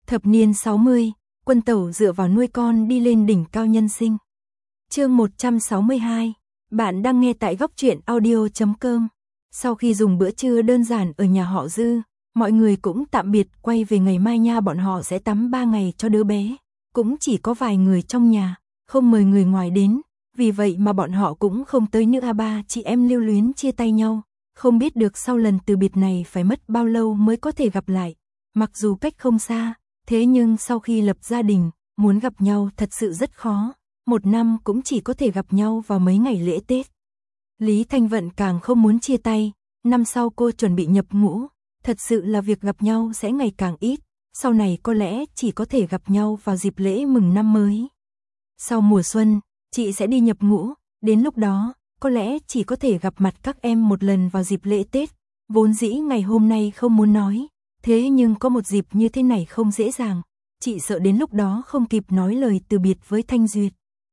Thập niên 60, Quân Tẩu dựa vào nuôi con đi lên đỉnh cao nhân sinh. Chương 162, bạn đang nghe tại góc truyện audio.com. Sau khi dùng bữa trưa đơn giản ở nhà họ Dư, mọi người cũng tạm biệt, quay về ngày mai nha, bọn họ sẽ tắm 3 ngày cho đứa bé. Cũng chỉ có vài người trong nhà, không mời người ngoài đến, vì vậy mà bọn họ cũng không tới nữa. Ba chị em lưu luyến chia tay nhau, không biết được sau lần từ biệt này phải mất bao lâu mới có thể gặp lại. Mặc dù cách không xa, thế nhưng sau khi lập gia đình, muốn gặp nhau thật sự rất khó. Một năm cũng chỉ có thể gặp nhau vào mấy ngày lễ Tết. Lý Thanh Vận càng không muốn chia tay, năm sau cô chuẩn bị nhập ngũ, thật sự là việc gặp nhau sẽ ngày càng ít, sau này có lẽ chỉ có thể gặp nhau vào dịp lễ mừng năm mới. Sau mùa xuân, chị sẽ đi nhập ngũ, đến lúc đó, có lẽ chỉ có thể gặp mặt các em một lần vào dịp lễ Tết, vốn dĩ ngày hôm nay không muốn nói, thế nhưng có một dịp như thế này không dễ dàng, chị sợ đến lúc đó không kịp nói lời từ biệt với Thanh Duyệt.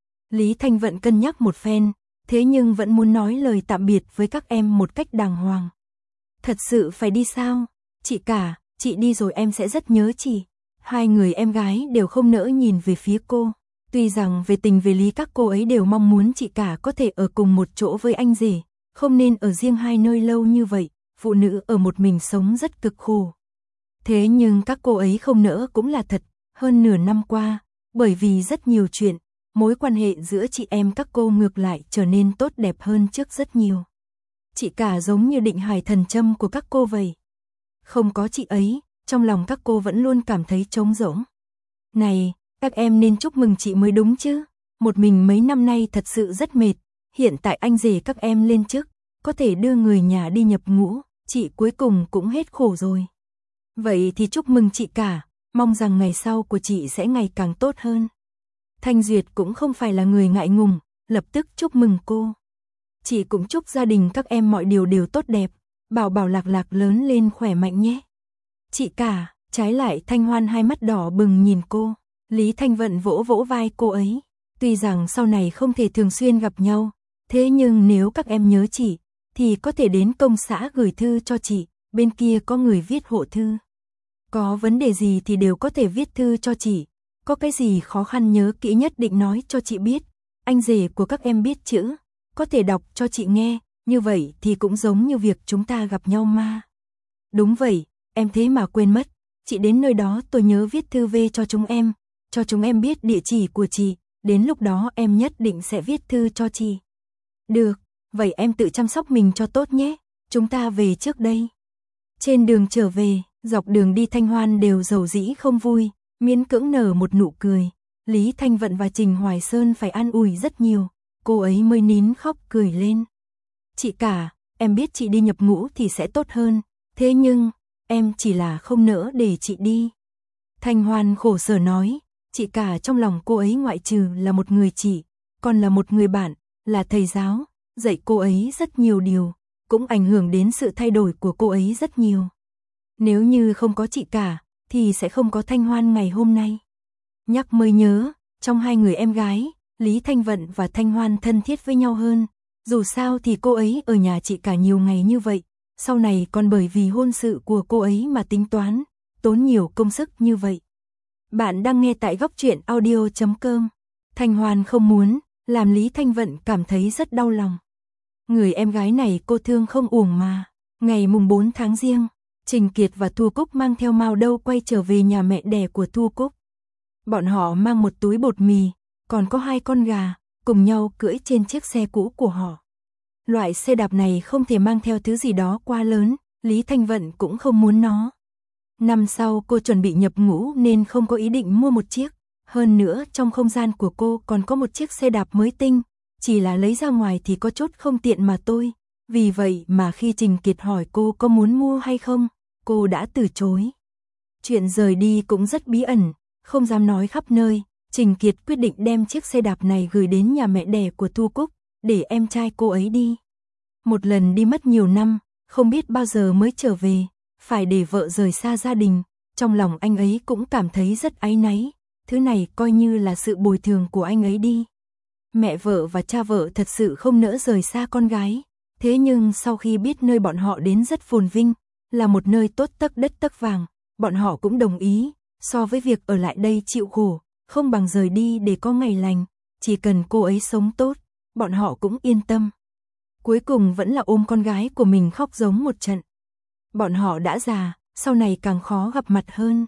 Lý Thanh Vận cân nhắc một phen, thế nhưng vẫn muốn nói lời tạm biệt với các em một cách đàng hoàng. Thật sự phải đi sao? Chị cả, chị đi rồi em sẽ rất nhớ chị. Hai người em gái đều không nỡ nhìn về phía cô. Tuy rằng về tình về lý các cô ấy đều mong muốn chị cả có thể ở cùng một chỗ với anh rể, không nên ở riêng hai nơi lâu như vậy, phụ nữ ở một mình sống rất cực khổ. Thế nhưng các cô ấy không nỡ cũng là thật, hơn nửa năm qua, bởi vì rất nhiều chuyện, mối quan hệ giữa chị em các cô ngược lại trở nên tốt đẹp hơn trước rất nhiều. Chị cả giống như định hải thần châm của các cô vậy. Không có chị ấy, trong lòng các cô vẫn luôn cảm thấy trống rỗng. Này, các em nên chúc mừng chị mới đúng chứ. Một mình mấy năm nay thật sự rất mệt. Hiện tại anh rể các em lên chức, có thể đưa người nhà đi nhập ngũ, chị cuối cùng cũng hết khổ rồi. Vậy thì chúc mừng chị cả, mong rằng ngày sau của chị sẽ ngày càng tốt hơn. Thanh Duyệt cũng không phải là người ngại ngùng, lập tức chúc mừng cô. Chị cũng chúc gia đình các em mọi điều đều tốt đẹp, bảo bảo lạc lạc lớn lên khỏe mạnh nhé. Chị cả, trái lại Thanh Hoan hai mắt đỏ bừng nhìn cô. Lý Thanh Vận vỗ vỗ vai cô ấy. Tuy rằng sau này không thể thường xuyên gặp nhau, thế nhưng nếu các em nhớ chị, thì có thể đến công xã gửi thư cho chị, bên kia có người viết hộ thư. Có vấn đề gì thì đều có thể viết thư cho chị, có cái gì khó khăn nhớ kỹ nhất định nói cho chị biết. Anh rể của các em biết chữ, có thể đọc cho chị nghe, như vậy thì cũng giống như việc chúng ta gặp nhau mà. Đúng vậy, em thế mà quên mất, chị đến nơi đó tôi nhớ viết thư về cho chúng em biết địa chỉ của chị, đến lúc đó em nhất định sẽ viết thư cho chị. Được, vậy em tự chăm sóc mình cho tốt nhé, chúng ta về trước đây. Trên đường trở về, dọc đường đi Thanh Hoan đều dầu dĩ không vui, miễn cưỡng nở một nụ cười. Lý Thanh Vận và Trình Hoài Sơn phải an ủi rất nhiều, cô ấy mới nín khóc cười lên. Chị cả, em biết chị đi nhập ngũ thì sẽ tốt hơn, thế nhưng, em chỉ là không nỡ để chị đi. Thanh Hoan khổ sở nói, chị cả trong lòng cô ấy ngoại trừ là một người chị, còn là một người bạn, là thầy giáo, dạy cô ấy rất nhiều điều, cũng ảnh hưởng đến sự thay đổi của cô ấy rất nhiều. Nếu như không có chị cả, thì sẽ không có Thanh Hoan ngày hôm nay. Nhắc mới nhớ, trong hai người em gái, Lý Thanh Vận và Thanh Hoan thân thiết với nhau hơn. Dù sao thì cô ấy ở nhà chị cả nhiều ngày như vậy, sau này còn bởi vì hôn sự của cô ấy mà tính toán, tốn nhiều công sức như vậy. Bạn đang nghe tại góc truyện audio.com. Thanh Hoan không muốn, làm Lý Thanh Vận cảm thấy rất đau lòng. Người em gái này cô thương không uổng mà. Ngày mùng 4 tháng Giêng, Trình Kiệt và Thu Cúc mang theo Mao Đâu quay trở về nhà mẹ đẻ của Thu Cúc. Bọn họ mang một túi bột mì, còn có 2 con gà, cùng nhau cưỡi trên chiếc xe cũ của họ. Loại xe đạp này không thể mang theo thứ gì đó quá lớn, Lý Thanh Vận cũng không muốn nó. Năm sau cô chuẩn bị nhập ngũ nên không có ý định mua một chiếc. Hơn nữa trong không gian của cô còn có một chiếc xe đạp mới tinh, chỉ là lấy ra ngoài thì có chút không tiện mà thôi. Vì vậy mà khi Trình Kiệt hỏi cô có muốn mua hay không, cô đã từ chối. Chuyện rời đi cũng rất bí ẩn, không dám nói khắp nơi. Trình Kiệt quyết định đem chiếc xe đạp này gửi đến nhà mẹ đẻ của Thu Cúc, để em trai cô ấy đi. Một lần đi mất nhiều năm, không biết bao giờ mới trở về, phải để vợ rời xa gia đình, trong lòng anh ấy cũng cảm thấy rất áy náy, thứ này coi như là sự bồi thường của anh ấy đi. Mẹ vợ và cha vợ thật sự không nỡ rời xa con gái, thế nhưng sau khi biết nơi bọn họ đến rất phồn vinh, là một nơi tốt tấc đất tấc vàng, bọn họ cũng đồng ý, so với việc ở lại đây chịu khổ, không bằng rời đi để có ngày lành, chỉ cần cô ấy sống tốt, bọn họ cũng yên tâm. Cuối cùng vẫn là ôm con gái của mình khóc giống một trận. Bọn họ đã già, sau này càng khó gặp mặt hơn.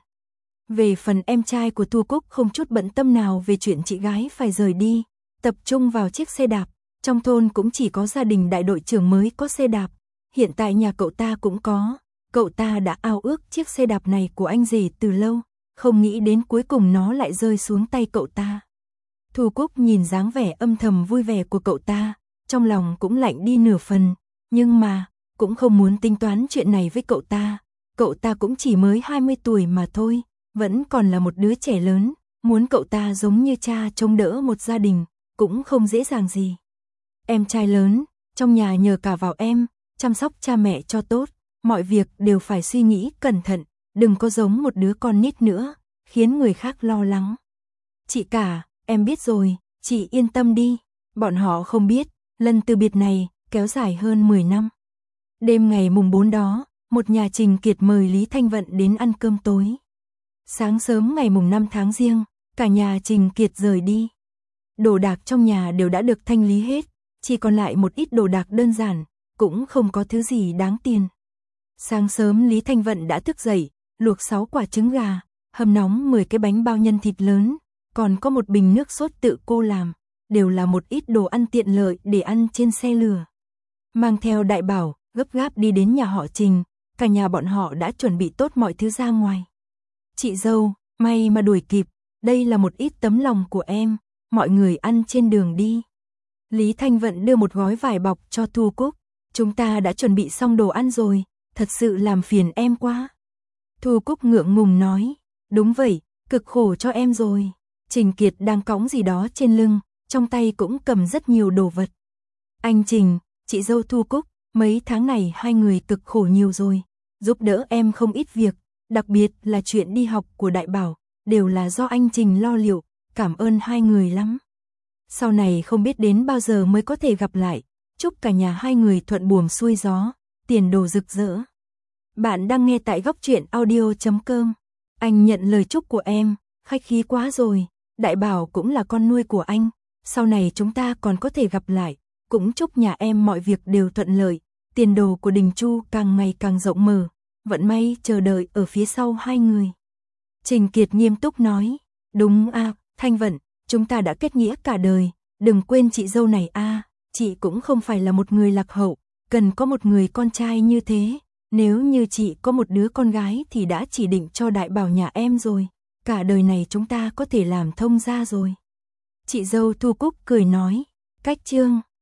Về phần em trai của Thu Cúc không chút bận tâm nào về chuyện chị gái phải rời đi, tập trung vào chiếc xe đạp, trong thôn cũng chỉ có gia đình đại đội trưởng mới có xe đạp, hiện tại nhà cậu ta cũng có, cậu ta đã ao ước chiếc xe đạp này của anh rể từ lâu, không nghĩ đến cuối cùng nó lại rơi xuống tay cậu ta. Thu Cúc nhìn dáng vẻ âm thầm vui vẻ của cậu ta, trong lòng cũng lạnh đi nửa phần, nhưng mà, cũng không muốn tính toán chuyện này với cậu ta cũng chỉ mới 20 tuổi mà thôi, vẫn còn là một đứa trẻ lớn, muốn cậu ta giống như cha trông đỡ một gia đình, cũng không dễ dàng gì. Em trai lớn, trong nhà nhờ cả vào em, chăm sóc cha mẹ cho tốt, mọi việc đều phải suy nghĩ cẩn thận, đừng có giống một đứa con nít nữa, khiến người khác lo lắng. Chị cả, em biết rồi, chị yên tâm đi, bọn họ không biết, lần từ biệt này, kéo dài hơn 10 năm. Đêm ngày mùng 4 đó, một nhà Trình Kiệt mời Lý Thanh Vận đến ăn cơm tối. Sáng sớm ngày mùng 5 tháng Giêng, cả nhà Trình Kiệt rời đi. Đồ đạc trong nhà đều đã được thanh lý hết, chỉ còn lại một ít đồ đạc đơn giản, cũng không có thứ gì đáng tiền. Sáng sớm Lý Thanh Vận đã thức dậy, luộc 6 quả trứng gà, hầm nóng 10 cái bánh bao nhân thịt lớn, còn có một bình nước sốt tự cô làm, đều là một ít đồ ăn tiện lợi để ăn trên xe lửa. Mang theo Đại Bảo, gấp gáp đi đến nhà họ Trình, cả nhà bọn họ đã chuẩn bị tốt mọi thứ ra ngoài. Chị dâu, may mà đuổi kịp, đây là một ít tấm lòng của em, mọi người ăn trên đường đi. Lý Thanh Vận đưa một gói vải bọc cho Thu Cúc, chúng ta đã chuẩn bị xong đồ ăn rồi, thật sự làm phiền em quá. Thu Cúc ngượng ngùng nói, đúng vậy, cực khổ cho em rồi. Trình Kiệt đang cõng gì đó trên lưng, trong tay cũng cầm rất nhiều đồ vật. Anh Trình, chị dâu Thu Cúc, mấy tháng này hai người cực khổ nhiều rồi, giúp đỡ em không ít việc, đặc biệt là chuyện đi học của Đại Bảo, đều là do anh Trình lo liệu, cảm ơn hai người lắm. Sau này không biết đến bao giờ mới có thể gặp lại, chúc cả nhà hai người thuận buồm xuôi gió, tiền đồ rực rỡ. Bạn đang nghe tại Góc Truyện Audio.com. Anh nhận lời chúc của em, khách khí quá rồi, Đại Bảo cũng là con nuôi của anh, sau này chúng ta còn có thể gặp lại, cũng chúc nhà em mọi việc đều thuận lợi, tiền đồ của Đình Chu càng ngày càng rộng mở, vận may chờ đợi ở phía sau hai người. Trình Kiệt nghiêm túc nói, đúng à, Thanh Vận, chúng ta đã kết nghĩa cả đời, đừng quên chị dâu này à, chị cũng không phải là một người lạc hậu, cần có một người con trai như thế, nếu như chị có một đứa con gái thì đã chỉ định cho Đại Bảo nhà em rồi, cả đời này chúng ta có thể làm thông gia rồi. Chị dâu Thu Cúc cười nói, cách chương.